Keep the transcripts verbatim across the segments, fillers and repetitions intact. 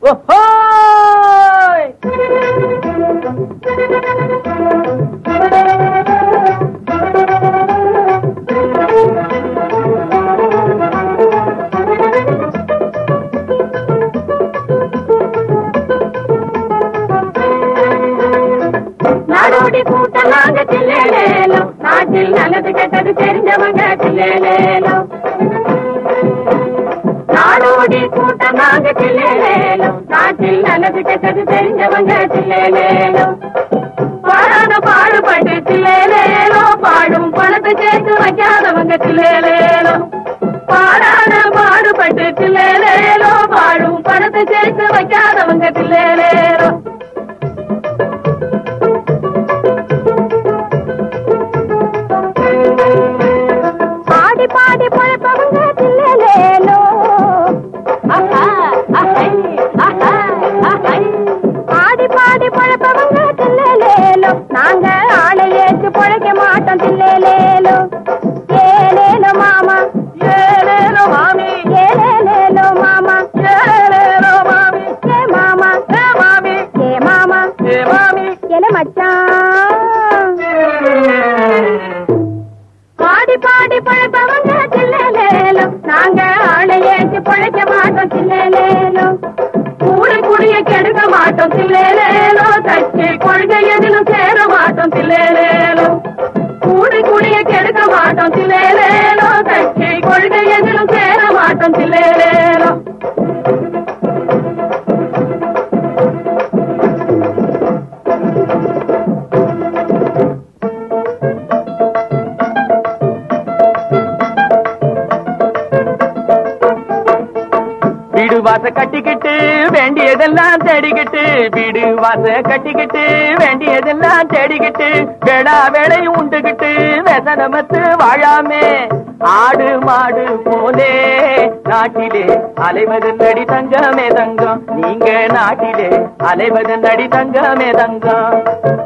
நாடோடி கூட்டம் நாங்க தில்லேலேலோ, நாட்டில் நல்லது கெட்டது தெரிஞ்சவங்க தில்லேலேலோ. நாடோடி கூட்டம் நாங்க தில்லேலேலோ, நாட்டில் நல்லது கெட்டது தெரிஞ்சவங்க தில்லேலேலோ. பாடாத பாடுபட்டு தில்லேலேலோ, பாடும் பணத்தை சேர்த்து வைக்காதவங்க தில்லேலேலோ. பாடாத பாடுபட்டு தில்லேலேலோ, பாடும் பணத்தை சேர்த்து வைக்காதவங்க தில்லேலேலோ. பாடி பாடி பழப்பவங்க தில்லேலேலோ. பாடி பாடி பழப்பவங்க தில்லேலேலோ, நாங்க ஆளை ஏற்று பழைக்க மாட்டோம் தில்லேலேலோ. ஏலேலோ மாமா, ஏலேலோ மாமி, ஏலேலேலோ மாமா, ஏலேலோ மாமி, ஏ மாமா, ஏ மாமி, ஏ மாமா, ஏ மாமி, ஏலே மச்சான். பாடி பாடி பழப்பவங்க தில்லேலேலோ, நாங்க ஆளை ஏற்றி பழைக்க மாட்டோம் தில்லேலேலோ. கூடி குடிய கெடுக்க மாட்டோம் தில்லேலேலோ, தச்சு கொள்கை எதிலும் சேர மாட்டோம் தில்லேலேலோ. கூடி குடிய கெடுக்க மாட்டோம் தில்லேலேலோ, தச்சு கொள்கை எதிலும் சேர மாட்டோம் தில்லேலேலோ. வீடு வாச கட்டிக்கிட்டு வேண்டியதெல்லாம் தேடிக்கிட்டு, வீடு வாச கட்டிக்கிட்டு வேண்டியதெல்லாம் தேடிக்கிட்டு, வேளா வேலை உண்டுகிட்டு வெசனமத்து வாழாமே. ஆடு மாடு போலே நாட்டிலே அலைவது நடி தங்கமே தங்கம், நீங்க நாட்டிலே அலைவது நடி தங்கமே தங்கம்.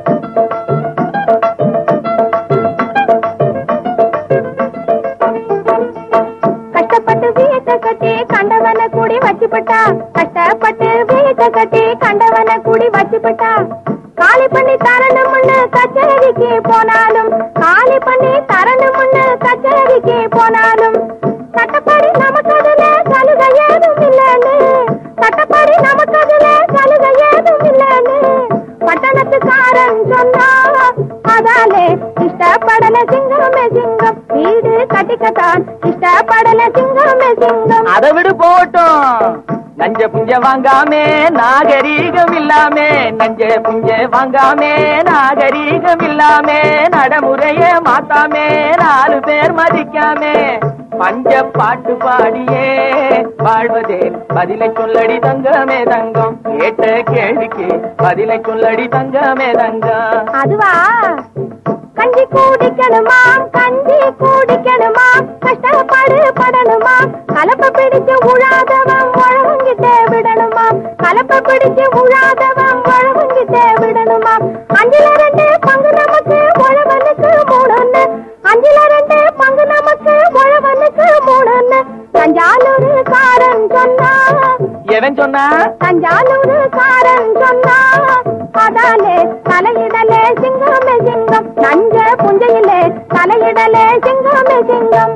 கஷ்டப்பட்டு வீட்டை கட்டி கண்டவன கூடி வச்சுப்பட்டா, கஷ்டப்பட்டு வீட்டை கட்டி கண்டவன கூடி வச்சுப்பட்டா. காலி பண்ணி தரணும்னு கச்சேரிக்கு போனாலும், காலி பண்ணி தரணும்னு கச்சேரிக்கு போனாலும், சட்டப்படி நமக்கு அதுல சலுகை ஏதும் இல்லன்னு, சட்டப்படி நமக்கு அதுல சலுகை ஏதும் இல்லன்னு பட்டணத்துக்காரன் சொன்னா. அதாலே இஷ்டப்படல சிங்கமே சிங்கம், வீடு கட்டிக்கத்தான் இஷ்டப்படல சிங்கமே சிங்கம். அதை விடு போட்டோம், நஞ்ச புஞ்ச வாங்காமே நாகரீகம் இல்லாமே, நஞ்ச புஞ்ச வாங்காமே நாகரீகம் இல்லாமே, நடைமுறைய மாத்தாமே நாலு பேர் மதிக்காமே, பஞ்ச பாட்டு பாடியே வாழ்வதே பதிலை சொல்லடி தங்கமே தங்கம், கேட்ட கேள்விக்கு பதிலை சொல்லடி தங்கமே தங்கம். அதுவா கஞ்சி கூடிக்கணுமா, கஞ்சி கூடிக்கணுமா, கஷ்டப்பாடு படணுமா, கலப்ப பிடிச்சு உழாதவன் உழவங்கிட்டே விடணுமா, கலப்ப பிடிச்சு உழாதவன் உழவங்கிட்டே விடணுமா. அஞ்சுல ரெண்டு பங்கு நமக்கு உழவனுக்கு மூணுன்னு, அஞ்சுல ரெண்டு பங்கு நமக்கு உழவனுக்கு மூணுன்னு தஞ்சாலூரு காரன் சொன்னா. எவன் சொன்னா? தஞ்சாலூரு காரன் சொன்னா. அதாலே தலையிடலே சிங்கமே சிங்கம், நஞ்ச புஞ்சையிலே தலையிடலே சிங்கமே சிங்கம்.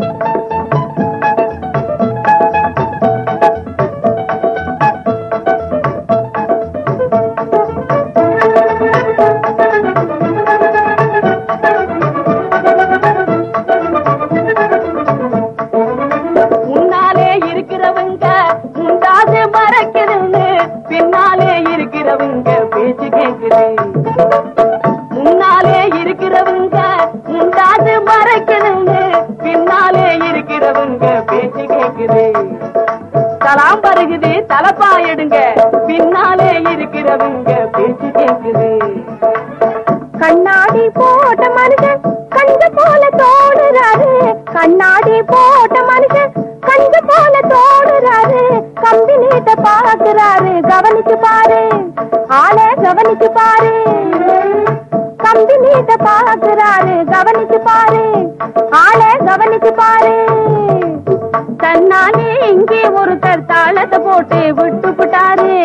முன்னாலே இருக்கிறவங்க முண்டாது மறைக்குதுன்னு, பின்னாலே இருக்கிறவங்க பேச்சு கேக்குது. முன்னாலே இருக்கிறவங்க முண்டாது மறைக்குதுன்னு, பின்னாலே இருக்கிறவங்க பேச்சு கேக்குது. தலாம் பருகுது தலப்பா எடுங்க, பின்னாலே இருக்கிறவங்க பேச்சு கேக்குது. கண்ணாடி போட்ட மனுஷன் கஞ்ச போல தோடுறாரு, கண்ணாடி போட்ட மனுஷன் கஞ்ச போல தோடுறாரு, கம்பி நீட்ட பாக்குறாரு, கவனிச்சு பாரு ஆளே கவனிச்சு பாரு, கம்பி நீட்ட பாக்குறாரு, கவனிச்சு பாரு ஆளே கவனிச்சு பாரு. தன்னாலே இங்கே ஒருத்தர் தாளத்தை போட்டு விட்டு விட்டாரு,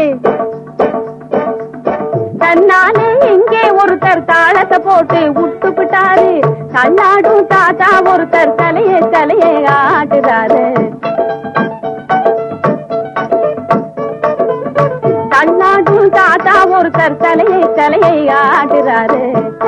போட்டு விட்டு விட்டாரு. தள்ளாடும் தாத்தா ஒருத்தர் தலையே தலையே ஆட்டுறாரு. தள்ளாடும் தாத்தா ஒருத்தர் தலையை தலையை ஆட்டுறாரு.